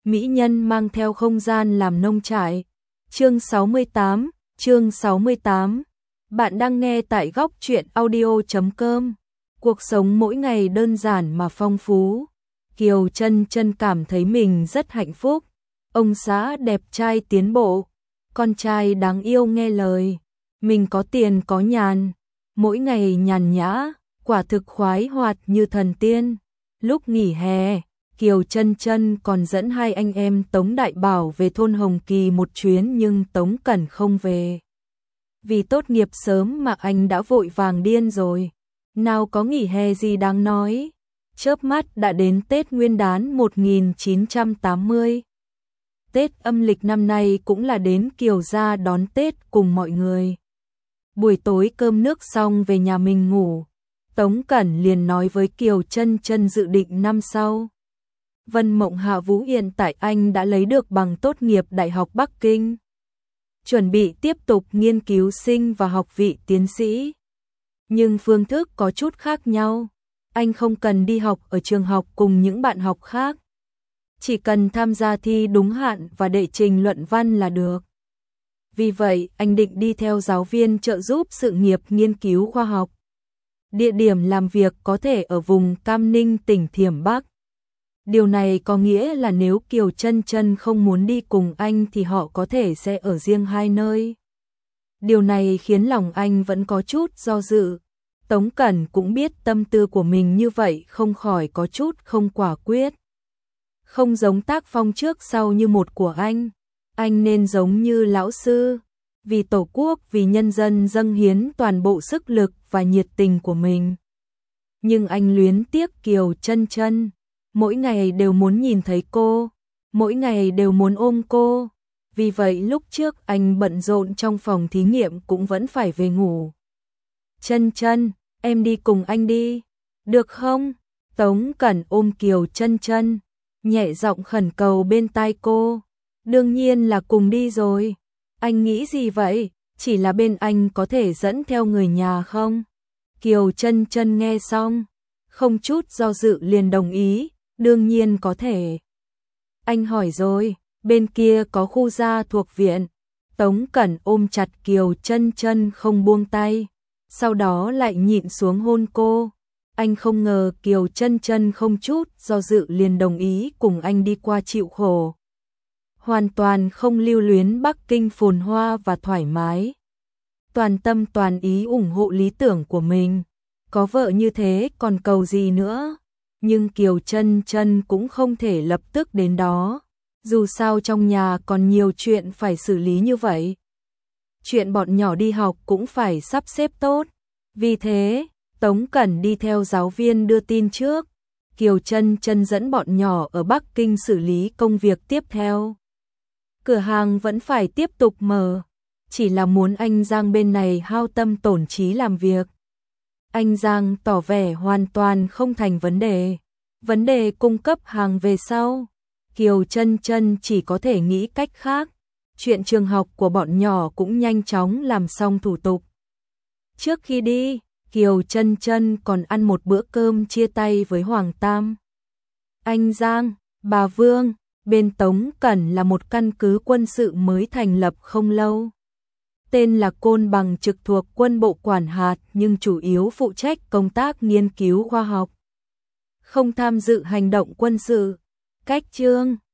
mỹ nhân mang theo không gian làm nông trại. Chương 68. Bạn đang nghe tại góc truyện audio.com. Cuộc sống mỗi ngày đơn giản mà phong phú. Kiều Chân Chân cảm thấy mình rất hạnh phúc. Ông xã đẹp trai tiến bộ, con trai đáng yêu nghe lời, mình có tiền có nhàn, mỗi ngày nhàn nhã, quả thực khoái hoạt như thần tiên. Lúc nghỉ hè, Kiều Chân Chân còn dẫn hai anh em Tống Đại Bảo về thôn Hồng Kỳ một chuyến, nhưng Tống Cẩn không về. Vì tốt nghiệp sớm mà anh đã vội vàng điên rồi. Nào có nghỉ hè gì đáng nói. Chớp mắt đã đến Tết Nguyên đán 1980. Tết âm lịch năm nay cũng là đến Kiều gia đón Tết cùng mọi người. Buổi tối cơm nước xong về nhà mình ngủ, Tống Cẩn liền nói với Kiều Chân Chân dự định năm sau. Vân Mộng Hạ Vũ hiện tại anh đã lấy được bằng tốt nghiệp Đại học Bắc Kinh, chuẩn bị tiếp tục nghiên cứu sinh và học vị tiến sĩ. Nhưng phương thức có chút khác nhau, anh không cần đi học ở trường học cùng những bạn học khác, chỉ cần tham gia thi đúng hạn và đệ trình luận văn là được. Vì vậy, anh định đi theo giáo viên trợ giúp sự nghiệp nghiên cứu khoa học. Địa điểm làm việc có thể ở vùng Cam Ninh, tỉnh Thiểm Bắc. Điều này có nghĩa là nếu Kiều Chân Chân không muốn đi cùng anh thì họ có thể sẽ ở riêng hai nơi. Điều này khiến lòng anh vẫn có chút do dự. Tống Cẩn cũng biết tâm tư của mình như vậy không khỏi có chút không quả quyết. Không giống tác phong trước sau như một của anh nên giống như lão sư, vì Tổ quốc, vì nhân dân dâng hiến toàn bộ sức lực và nhiệt tình của mình. Nhưng anh luyến tiếc Kiều Chân Chân, mỗi ngày đều muốn nhìn thấy cô, mỗi ngày đều muốn ôm cô. Vì vậy lúc trước anh bận rộn trong phòng thí nghiệm cũng vẫn phải về ngủ. Chân Chân, em đi cùng anh đi, được không? Tống Cẩn ôm Kiều Chân Chân, nhẹ giọng khẩn cầu bên tai cô. Đương nhiên là cùng đi rồi. Anh nghĩ gì vậy? Chỉ là bên anh có thể dẫn theo người nhà không? Kiều Chân Chân nghe xong, không chút do dự liền đồng ý, đương nhiên có thể. Anh hỏi rồi, bên kia có khu gia thuộc viện. Tống Cẩn ôm chặt Kiều Chân Chân không buông tay, sau đó lại nhịn xuống hôn cô. Anh không ngờ Kiều Chân Chân không chút do dự liền đồng ý cùng anh đi qua chịu khổ. Hoàn toàn không lưu luyến Bắc Kinh phồn hoa và thoải mái. Toàn tâm toàn ý ủng hộ lý tưởng của mình. Có vợ như thế còn cầu gì nữa. Nhưng Kiều Chân Chân cũng không thể lập tức đến đó. Dù sao trong nhà còn nhiều chuyện phải xử lý như vậy. Chuyện bọn nhỏ đi học cũng phải sắp xếp tốt. Vì thế, Tống Cẩn đi theo giáo viên đưa tin trước. Kiều Chân Chân dẫn bọn nhỏ ở Bắc Kinh xử lý công việc tiếp theo. Cửa hàng vẫn phải tiếp tục mở, chỉ là muốn anh Giang bên này hao tâm tổn trí làm việc. Anh Giang tỏ vẻ hoàn toàn không thành vấn đề. Vấn đề cung cấp hàng về sau, Kiều Chân Chân chỉ có thể nghĩ cách khác. Chuyện trường học của bọn nhỏ cũng nhanh chóng làm xong thủ tục. Trước khi đi, Kiều Chân Chân còn ăn một bữa cơm chia tay với Hoàng Tam. Anh Giang, bà Vương, bên Tống Cẩn là một căn cứ quân sự mới thành lập không lâu. Tên là Côn Bằng, trực thuộc quân bộ quản hạt nhưng chủ yếu phụ trách công tác nghiên cứu khoa học. Không tham dự hành động quân sự. Cách chương